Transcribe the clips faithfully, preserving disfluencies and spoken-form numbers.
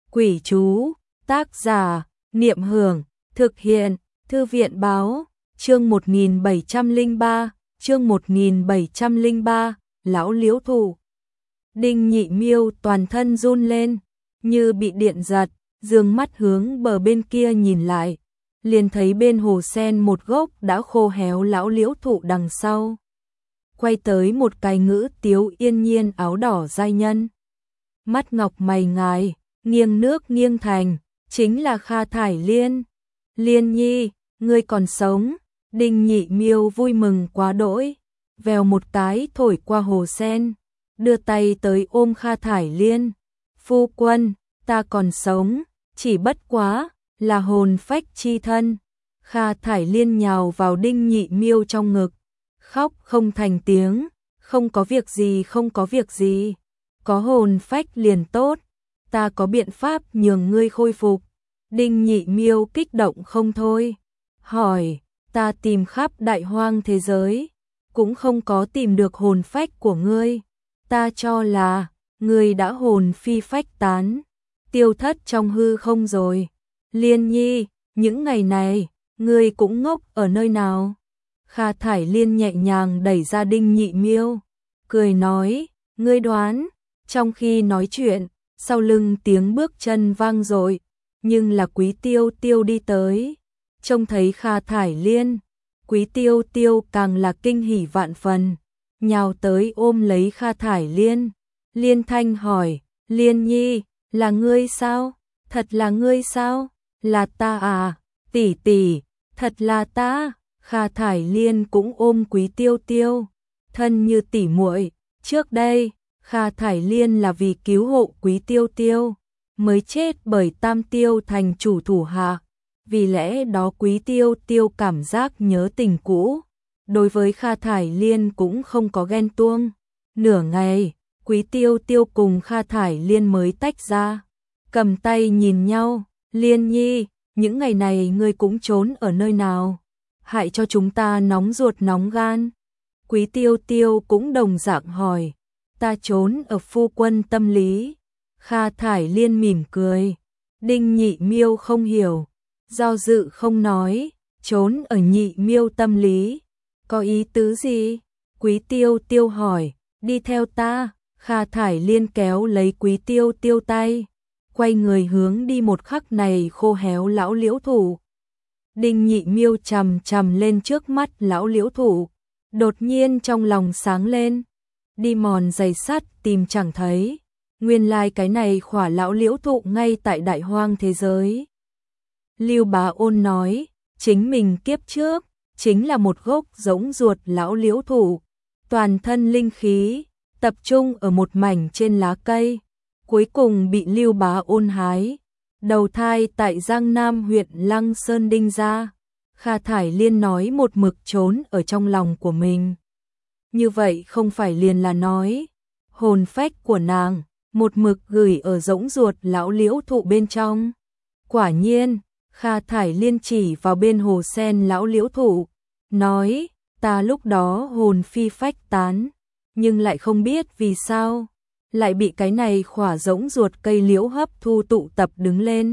Quỷ chú, tác giả, Niệm Hưởng, thực hiện, Thư viện báo, chương một nghìn bảy trăm lẻ ba, chương một nghìn bảy trăm lẻ ba, lão liễu thụ. Đinh Nhị Miêu toàn thân run lên, như bị điện giật, dương mắt hướng bờ bên kia nhìn lại, liền thấy bên hồ sen một gốc đã khô héo lão liễu thụ đằng sau. Quay tới một cái ngữ tiếu yên nhiên áo đỏ giai nhân. Mắt ngọc mày ngài, nghiêng nước nghiêng thành, chính là Kha Thải Liên. Liên nhi, ngươi còn sống. Đinh Nhị Miêu vui mừng quá đỗi, vèo một cái thổi qua hồ sen, đưa tay tới ôm Kha Thải Liên. Phu quân, ta còn sống, chỉ bất quá là hồn phách chi thân. Kha Thải Liên nhào vào Đinh Nhị Miêu trong ngực, khóc không thành tiếng. Không có việc gì, không có việc gì, có hồn phách liền tốt, ta có biện pháp nhường ngươi khôi phục. Đinh Nhị Miêu kích động không thôi, hỏi, ta tìm khắp đại hoang thế giới, cũng không có tìm được hồn phách của ngươi, ta cho là ngươi đã hồn phi phách tán, tiêu thất trong hư không rồi. Liên nhi, những ngày này, ngươi cũng ngốc ở nơi nào? Kha Thải Liên nhẹ nhàng đẩy ra Đinh Nhị Miêu, cười nói, ngươi đoán. Trong khi nói chuyện, sau lưng tiếng bước chân vang dội, nhưng là Quý Tiêu Tiêu đi tới. Trông thấy Kha Thải Liên, Quý Tiêu Tiêu càng là kinh hỉ vạn phần, nhào tới ôm lấy Kha Thải Liên. Liên Thanh hỏi, Liên nhi, là ngươi sao? Thật là ngươi sao? Là ta à? Tỷ tỷ, thật là ta. Kha Thải Liên cũng ôm Quý Tiêu Tiêu, thân như tỷ muội. Trước đây, Kha Thải Liên là vì cứu hộ Quý Tiêu Tiêu, mới chết bởi Tam Tiêu thành chủ thủ hạ. Vì lẽ đó Quý Tiêu Tiêu cảm giác nhớ tình cũ, đối với Kha Thải Liên cũng không có ghen tuông. Nửa ngày, Quý Tiêu Tiêu cùng Kha Thải Liên mới tách ra, cầm tay nhìn nhau. Liên nhi, những ngày này ngươi cũng trốn ở nơi nào? Hại cho chúng ta nóng ruột nóng gan. Quý Tiêu Tiêu cũng đồng dạng hỏi, ta trốn ở phu quân tâm lý. Kha Thải Liên mỉm cười. Đinh Nhị Miêu không hiểu, do dự không nói, trốn ở Nhị Miêu tâm lý, có ý tứ gì? Quý Tiêu Tiêu hỏi, đi theo ta. Kha Thải Liên kéo lấy Quý Tiêu Tiêu tay, quay người hướng đi một khắc này khô héo lão liễu thụ. Đinh Nhị Miêu chằm chằm lên trước mắt lão liễu thụ, đột nhiên trong lòng sáng lên, đi mòn giày sắt tìm chẳng thấy, nguyên lai cái này khỏa lão liễu thụ ngay tại đại hoang thế giới. Lưu Bá Ôn nói, chính mình kiếp trước chính là một gốc giống ruột lão liễu thụ, toàn thân linh khí tập trung ở một mảnh trên lá cây, cuối cùng bị Lưu Bá Ôn hái, đầu thai tại Giang Nam huyện Lăng Sơn Đinh gia. Kha Thải Liên nói một mực trốn ở trong lòng của mình. Như vậy không phải liền là nói, hồn phách của nàng một mực gửi ở rỗng ruột lão liễu thụ bên trong. Quả nhiên, Kha Thải Liên chỉ vào bên hồ sen lão liễu thụ, nói, ta lúc đó hồn phi phách tán, nhưng lại không biết vì sao, lại bị cái này khỏa rỗng ruột cây liễu hấp thu tụ tập đứng lên.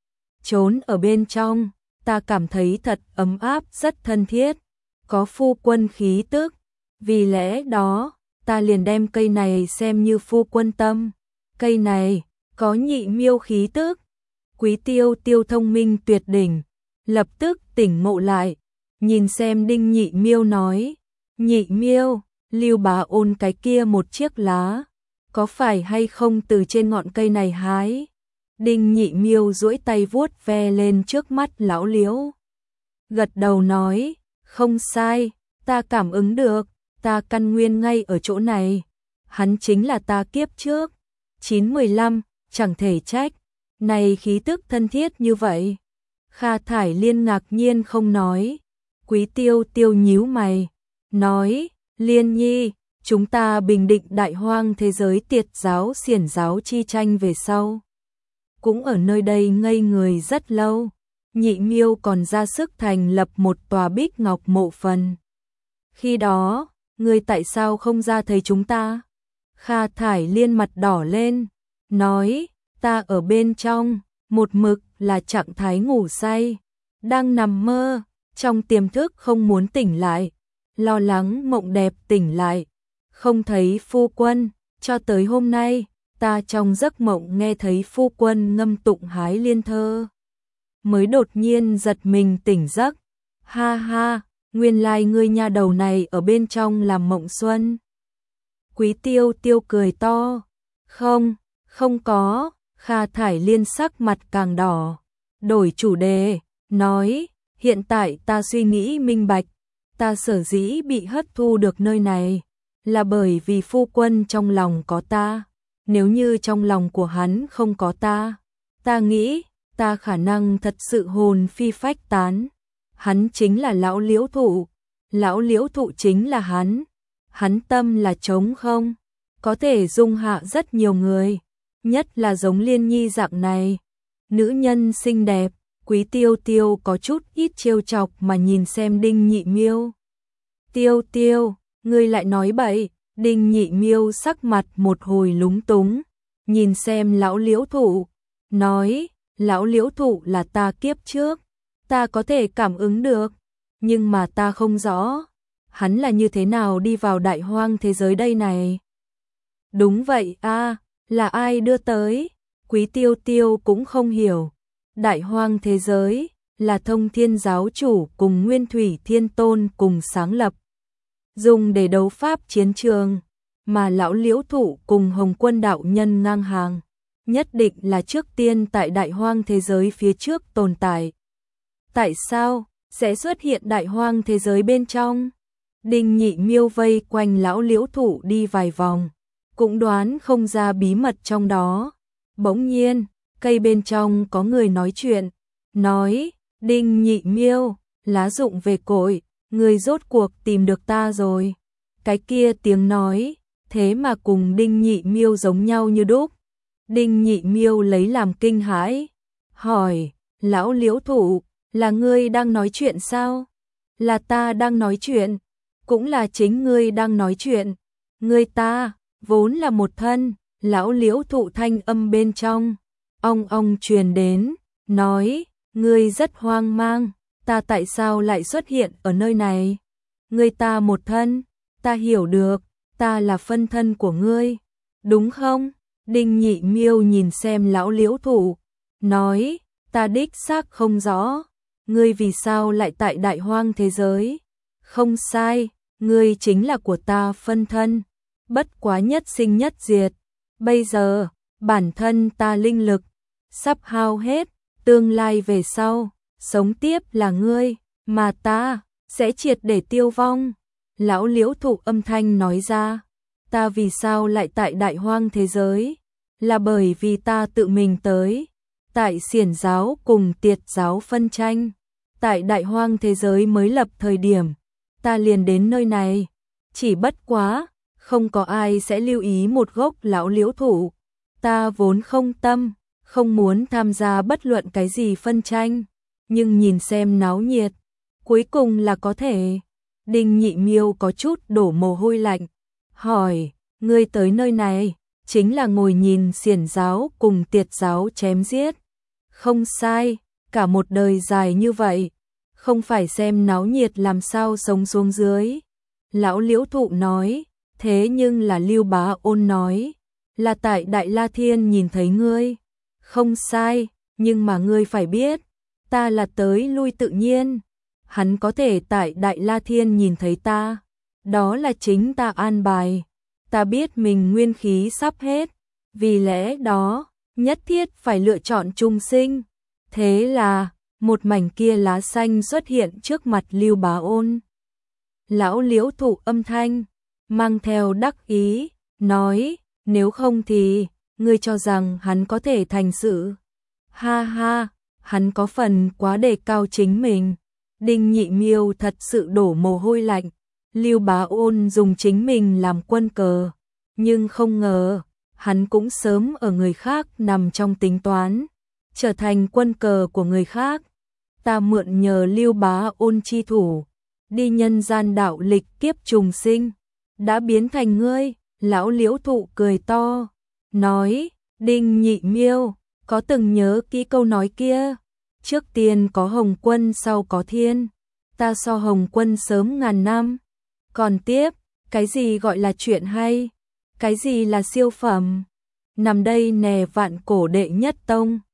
Trốn ở bên trong, ta cảm thấy thật ấm áp, rất thân thiết, có phu quân khí tức, vì lẽ đó, ta liền đem cây này xem như phu quân tâm. Cây này, có Nhị Miêu khí tức. Quý Tiêu Tiêu thông minh tuyệt đỉnh, lập tức tỉnh ngộ lại, nhìn xem Đinh Nhị Miêu nói, Nhị Miêu, Lưu Bá Ôn cái kia một chiếc lá, có phải hay không từ trên ngọn cây này hái? Đinh Nhị Miêu duỗi tay vuốt ve lên trước mắt lão liễu, gật đầu nói, không sai, ta cảm ứng được, ta căn nguyên ngay ở chỗ này, hắn chính là ta kiếp trước. Chín mười lăm, chẳng thể trách, này khí tức thân thiết như vậy. Kha Thải Liên ngạc nhiên không nói. Quý Tiêu Tiêu nhíu mày, nói, Liên nhi, chúng ta bình định đại hoang thế giới tiệt giáo xiển giáo chi tranh về sau, cũng ở nơi đây ngây người rất lâu. Nhị Miêu còn ra sức thành lập một tòa bích ngọc mộ phần. Khi đó, ngươi tại sao không ra thấy chúng ta? Kha Thải Liên mặt đỏ lên, nói, ta ở bên trong, một mực là trạng thái ngủ say, đang nằm mơ, trong tiềm thức không muốn tỉnh lại, lo lắng mộng đẹp tỉnh lại, không thấy phu quân, cho tới hôm nay, ta trong giấc mộng nghe thấy phu quân ngâm tụng hái liên thơ. Mới đột nhiên giật mình tỉnh giấc, ha ha, nguyên lai ngươi nha đầu này ở bên trong làm mộng xuân. Quý Tiêu Tiêu cười to, không, không có, Kha Thải Liên sắc mặt càng đỏ, đổi chủ đề, nói, hiện tại ta suy nghĩ minh bạch, ta sở dĩ bị hất thu được nơi này, là bởi vì phu quân trong lòng có ta, nếu như trong lòng của hắn không có ta, ta nghĩ, ta khả năng thật sự hồn phi phách tán, hắn chính là lão Liễu Thụ, lão Liễu Thụ chính là hắn, hắn tâm là trống không, có thể dung hạ rất nhiều người, nhất là giống Liên Nhi dạng này, nữ nhân xinh đẹp. Quý Tiêu Tiêu có chút ít trêu chọc mà nhìn xem Đinh Nhị Miêu. Tiêu Tiêu, ngươi lại nói bậy. Đinh Nhị Miêu sắc mặt một hồi lúng túng, nhìn xem lão Liễu Thụ, nói, lão Liễu Thụ là ta kiếp trước, ta có thể cảm ứng được, nhưng mà ta không rõ, hắn là như thế nào đi vào đại hoang thế giới đây này. Đúng vậy a, là ai đưa tới? Quý Tiêu Tiêu cũng không hiểu. Đại hoang thế giới là Thông Thiên giáo chủ cùng Nguyên Thủy Thiên Tôn cùng sáng lập, dùng để đấu pháp chiến trường, mà lão Liễu Thụ cùng Hồng Quân đạo nhân ngang hàng, nhất định là trước tiên tại đại hoang thế giới phía trước tồn tại. Tại sao sẽ xuất hiện đại hoang thế giới bên trong? Đinh Nhị Miêu vây quanh lão Liễu Thụ đi vài vòng, cũng đoán không ra bí mật trong đó. Bỗng nhiên, cây bên trong có người nói chuyện, nói, Đinh Nhị Miêu, lá rụng về cội, người rốt cuộc tìm được ta rồi. Cái kia tiếng nói, thế mà cùng Đinh Nhị Miêu giống nhau như đúc. Đinh Nhị Miêu lấy làm kinh hãi, hỏi, lão Liễu Thụ, là ngươi đang nói chuyện sao? Là ta đang nói chuyện, cũng là chính ngươi đang nói chuyện. Ngươi ta, vốn là một thân, lão Liễu Thụ thanh âm bên trong, ong ong truyền đến, nói, ngươi rất hoang mang, ta tại sao lại xuất hiện ở nơi này? Ngươi ta một thân, ta hiểu được, ta là phân thân của ngươi, đúng không? Đinh Nhị Miêu nhìn xem lão Liễu Thụ, nói, ta đích xác không rõ, ngươi vì sao lại tại đại hoang thế giới? Không sai, ngươi chính là của ta phân thân, bất quá nhất sinh nhất diệt. Bây giờ, bản thân ta linh lực sắp hao hết, tương lai về sau, sống tiếp là ngươi, mà ta sẽ triệt để tiêu vong. Lão Liễu Thụ âm thanh nói ra, ta vì sao lại tại đại hoang thế giới? Là bởi vì ta tự mình tới, tại Xiển giáo cùng Tiệt giáo phân tranh, tại đại hoang thế giới mới lập thời điểm, ta liền đến nơi này, chỉ bất quá, không có ai sẽ lưu ý một gốc lão Liễu Thụ, ta vốn không tâm, không muốn tham gia bất luận cái gì phân tranh, nhưng nhìn xem náo nhiệt, cuối cùng là có thể. Đinh Nhị Miêu có chút đổ mồ hôi lạnh, hỏi, ngươi tới nơi này, chính là ngồi nhìn Xiển giáo cùng Tiệt giáo chém giết. Không sai, cả một đời dài như vậy, không phải xem náo nhiệt làm sao sống xuống dưới. Lão Liễu Thụ nói, thế nhưng là Lưu Bá Ôn nói, là tại Đại La Thiên nhìn thấy ngươi. Không sai, nhưng mà ngươi phải biết, ta là tới lui tự nhiên. Hắn có thể tại Đại La Thiên nhìn thấy ta, đó là chính ta an bài. Ta biết mình nguyên khí sắp hết, vì lẽ đó, nhất thiết phải lựa chọn chung sinh. Thế là, một mảnh kia lá xanh xuất hiện trước mặt Lưu Bá Ôn. Lão Liễu Thụ âm thanh, mang theo đắc ý, nói, nếu không thì, ngươi cho rằng hắn có thể thành sự. Ha ha, hắn có phần quá đề cao chính mình. Đinh Nhị Miêu thật sự đổ mồ hôi lạnh. Lưu Bá Ôn dùng chính mình làm quân cờ, nhưng không ngờ, hắn cũng sớm ở người khác nằm trong tính toán, trở thành quân cờ của người khác. Ta mượn nhờ Lưu Bá Ôn chi thủ, đi nhân gian đạo lịch kiếp trùng sinh, đã biến thành ngươi. Lão Liễu Thụ cười to, nói, Đinh Nhị Miêu, có từng nhớ kỹ câu nói kia? Trước tiên có Hồng Quân sau có thiên. Ta so Hồng Quân sớm ngàn năm. Còn tiếp, cái gì gọi là chuyện hay? Cái gì là siêu phẩm? Nằm đây nè vạn cổ đệ nhất tông.